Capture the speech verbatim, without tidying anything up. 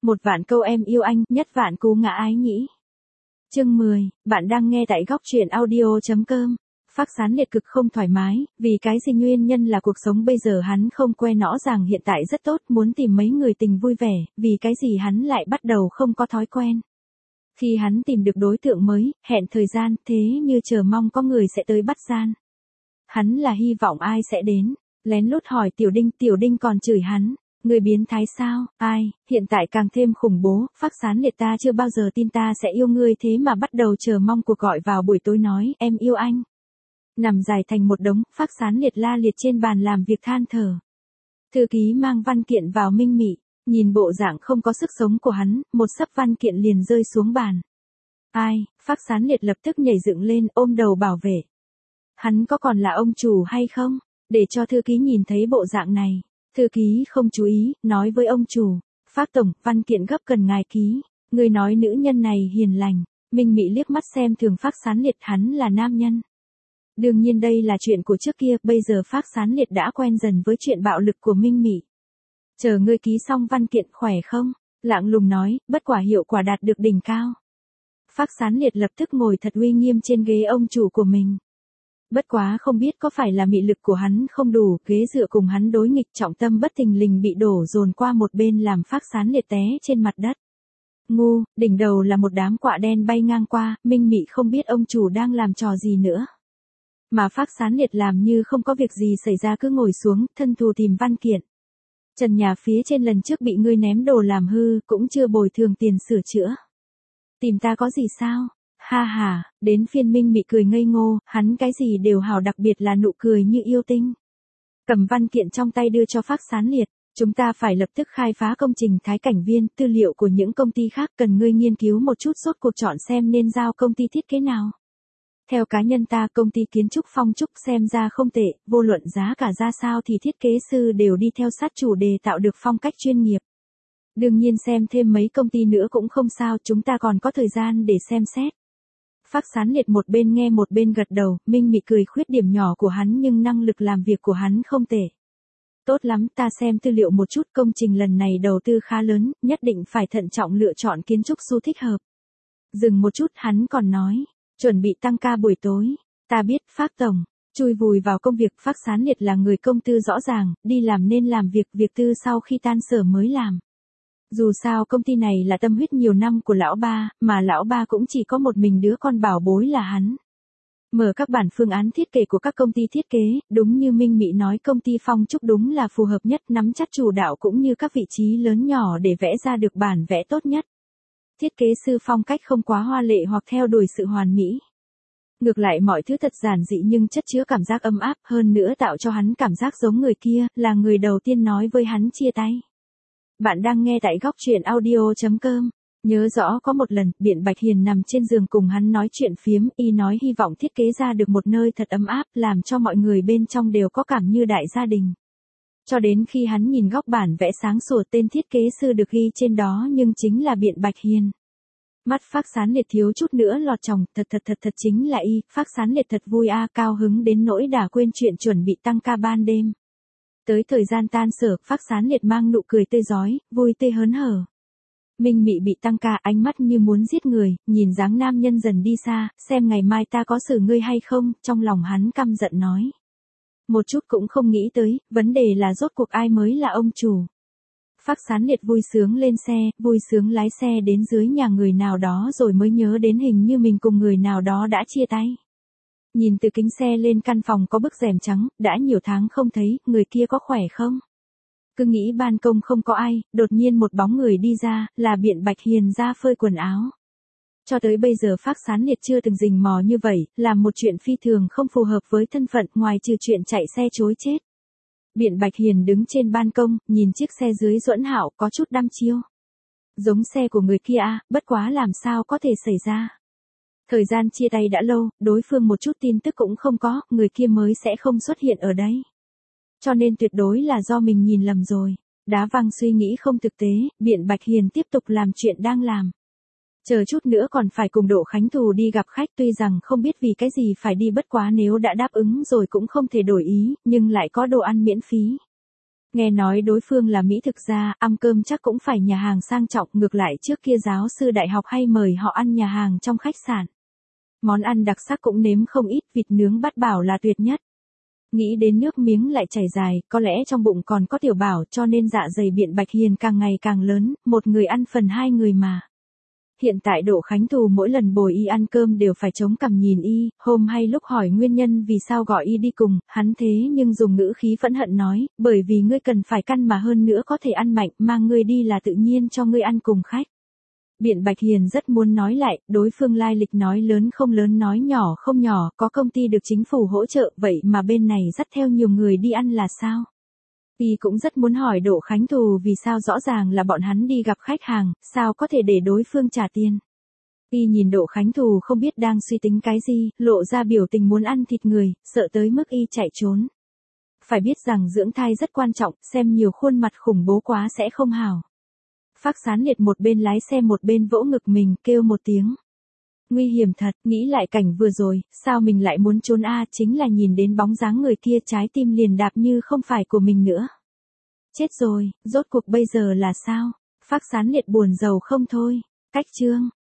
Một vạn câu em yêu anh, nhất vạn cú ngã ái nhĩ. Chương mười, bạn đang nghe tại góc truyện audio chấm com. Phác Sán Liệt cực không thoải mái, vì cái gì nguyên nhân là cuộc sống bây giờ hắn không quen, rõ ràng hiện tại rất tốt, muốn tìm mấy người tình vui vẻ, vì cái gì hắn lại bắt đầu không có thói quen. Khi hắn tìm được đối tượng mới, hẹn thời gian, thế như chờ mong có người sẽ tới bắt gian. Hắn là hy vọng ai sẽ đến, lén lút hỏi Tiểu Đinh, Tiểu Đinh còn chửi hắn. Người biến thái sao, ai, hiện tại càng thêm khủng bố, Phác Sán Liệt ta chưa bao giờ tin ta sẽ yêu ngươi thế mà bắt đầu chờ mong cuộc gọi vào buổi tối nói, em yêu anh. Nằm dài thành một đống, Phác Sán Liệt la liệt trên bàn làm việc than thở. Thư ký mang văn kiện vào Minh Mị, nhìn bộ dạng không có sức sống của hắn, một xấp văn kiện liền rơi xuống bàn. Ai, Phác Sán Liệt lập tức nhảy dựng lên ôm đầu bảo vệ. Hắn có còn là ông chủ hay không, để cho thư ký nhìn thấy bộ dạng này. Thư ký không chú ý, nói với ông chủ, Phác tổng, văn kiện gấp cần ngài ký, người nói nữ nhân này hiền lành. Minh Mị liếc mắt xem thường Phác Sán Liệt, hắn là nam nhân. Đương nhiên đây là chuyện của trước kia, bây giờ Phác Sán Liệt đã quen dần với chuyện bạo lực của Minh Mị. Chờ ngươi ký xong văn kiện khỏe không? Lạng lùng nói, bất quả hiệu quả đạt được đỉnh cao. Phác Sán Liệt lập tức ngồi thật uy nghiêm trên ghế ông chủ của mình. Bất quá không biết có phải là mị lực của hắn không đủ, ghế dựa cùng hắn đối nghịch, trọng tâm bất thình lình bị đổ dồn qua một bên làm Phác Sán Liệt té trên mặt đất. Ngu, đỉnh đầu là một đám quạ đen bay ngang qua, Minh Mị không biết ông chủ đang làm trò gì nữa. Mà Phác Sán Liệt làm như không có việc gì xảy ra, cứ ngồi xuống, thân thù tìm văn kiện. Trần nhà phía trên lần trước bị ngươi ném đồ làm hư, cũng chưa bồi thường tiền sửa chữa. Tìm ta có gì sao? Ha ha, đến phiên Minh Mị cười ngây ngô, hắn cái gì đều hào, đặc biệt là nụ cười như yêu tinh. Cầm văn kiện trong tay đưa cho Phác Sán Liệt, chúng ta phải lập tức khai phá công trình Thái Cảnh Viên, tư liệu của những công ty khác cần ngươi nghiên cứu một chút, rốt cuộc chọn xem nên giao công ty thiết kế nào. Theo cá nhân ta, công ty kiến trúc Phong Trúc xem ra không tệ, vô luận giá cả ra sao thì thiết kế sư đều đi theo sát chủ đề, tạo được phong cách chuyên nghiệp. Đương nhiên xem thêm mấy công ty nữa cũng không sao, chúng ta còn có thời gian để xem xét. Phác Sán Liệt một bên nghe một bên gật đầu, Minh Mị cười khuyết điểm nhỏ của hắn nhưng năng lực làm việc của hắn không tệ. Tốt lắm, ta xem tư liệu một chút, công trình lần này đầu tư khá lớn, nhất định phải thận trọng lựa chọn kiến trúc sư thích hợp. Dừng một chút, hắn còn nói, chuẩn bị tăng ca buổi tối. Ta biết, Phác tổng. Chui vùi vào công việc. Phác Sán Liệt là người công tư rõ ràng, đi làm nên làm việc, việc tư sau khi tan sở mới làm. Dù sao công ty này là tâm huyết nhiều năm của lão ba, mà lão ba cũng chỉ có một mình đứa con bảo bối là hắn. Mở các bản phương án thiết kế của các công ty thiết kế, đúng như Minh Mị nói, công ty Phong Trúc đúng là phù hợp nhất, nắm chắc chủ đạo cũng như các vị trí lớn nhỏ để vẽ ra được bản vẽ tốt nhất. Thiết kế sư phong cách không quá hoa lệ hoặc theo đuổi sự hoàn mỹ. Ngược lại mọi thứ thật giản dị nhưng chất chứa cảm giác ấm áp, hơn nữa tạo cho hắn cảm giác giống người kia, là người đầu tiên nói với hắn chia tay. Bạn đang nghe tại góc truyện audio chấm com. Nhớ rõ có một lần, Biện Bạch Hiền nằm trên giường cùng hắn nói chuyện phiếm, y nói hy vọng thiết kế ra được một nơi thật ấm áp, làm cho mọi người bên trong đều có cảm như đại gia đình. Cho đến khi hắn nhìn góc bản vẽ sáng sủa, tên thiết kế sư được ghi trên đó nhưng chính là Biện Bạch Hiền. Mắt Phác Sán Liệt thiếu chút nữa lọt tròng, thật thật thật thật chính là y. Phác Sán Liệt thật vui a, cao hứng đến nỗi đã quên chuyện chuẩn bị tăng ca ban đêm. Tới thời gian tan sở, Phác Sán Liệt mang nụ cười tươi rói, vui tươi hớn hở. Minh Mị bị tăng ca, ánh mắt như muốn giết người, nhìn dáng nam nhân dần đi xa, xem ngày mai ta có xử ngươi hay không, trong lòng hắn căm giận nói. Một chút cũng không nghĩ tới, vấn đề là rốt cuộc ai mới là ông chủ. Phác Sán Liệt vui sướng lên xe, vui sướng lái xe đến dưới nhà người nào đó rồi mới nhớ đến hình như mình cùng người nào đó đã chia tay. Nhìn từ kính xe lên căn phòng có bức rèm trắng, đã nhiều tháng không thấy, người kia có khỏe không? Cứ nghĩ ban công không có ai, đột nhiên một bóng người đi ra, là Biện Bạch Hiền ra phơi quần áo. Cho tới bây giờ Phác Sán Liệt chưa từng rình mò như vậy, làm một chuyện phi thường không phù hợp với thân phận, ngoài trừ chuyện chạy xe chối chết. Biện Bạch Hiền đứng trên ban công, nhìn chiếc xe dưới Duẫn Hạo, có chút đăm chiêu. Giống xe của người kia à, bất quá làm sao có thể xảy ra. Thời gian chia tay đã lâu, đối phương một chút tin tức cũng không có, người kia mới sẽ không xuất hiện ở đây. Cho nên tuyệt đối là do mình nhìn lầm rồi. Đá văng suy nghĩ không thực tế, Biện Bạch Hiền tiếp tục làm chuyện đang làm. Chờ chút nữa còn phải cùng Đỗ Khánh Thù đi gặp khách, tuy rằng không biết vì cái gì phải đi, bất quá nếu đã đáp ứng rồi cũng không thể đổi ý, nhưng lại có đồ ăn miễn phí. Nghe nói đối phương là Mỹ thực gia, ăn cơm chắc cũng phải nhà hàng sang trọng, ngược lại trước kia giáo sư đại học hay mời họ ăn nhà hàng trong khách sạn. Món ăn đặc sắc cũng nếm không ít, vịt nướng Bát Bảo là tuyệt nhất. Nghĩ đến nước miếng lại chảy dài, có lẽ trong bụng còn có tiểu bảo, cho nên dạ dày Biện Bạch Hiền càng ngày càng lớn, một người ăn phần hai người mà. Hiện tại Đỗ Khánh Thù mỗi lần bồi y ăn cơm đều phải chống cằm nhìn y, hôm hay lúc hỏi nguyên nhân vì sao gọi y đi cùng, hắn thế nhưng dùng ngữ khí phẫn hận nói, bởi vì ngươi cần phải căn mà hơn nữa có thể ăn mạnh, mang ngươi đi là tự nhiên cho ngươi ăn cùng khách. Biện Bạch Hiền rất muốn nói lại, đối phương lai lịch nói lớn không lớn nói nhỏ không nhỏ, có công ty được chính phủ hỗ trợ, vậy mà bên này dắt theo nhiều người đi ăn là sao? Y cũng rất muốn hỏi Đỗ Khánh Thù vì sao rõ ràng là bọn hắn đi gặp khách hàng, sao có thể để đối phương trả tiền. Y nhìn Đỗ Khánh Thù không biết đang suy tính cái gì, lộ ra biểu tình muốn ăn thịt người, sợ tới mức y chạy trốn. Phải biết rằng dưỡng thai rất quan trọng, xem nhiều khuôn mặt khủng bố quá sẽ không hảo. Phác Sán Liệt một bên lái xe một bên vỗ ngực mình, kêu một tiếng. Nguy hiểm thật, nghĩ lại cảnh vừa rồi, sao mình lại muốn trốn a à, chính là nhìn đến bóng dáng người kia trái tim liền đạp như không phải của mình nữa. Chết rồi, rốt cuộc bây giờ là sao? Phác Sán Liệt buồn rầu không thôi. Cách chương.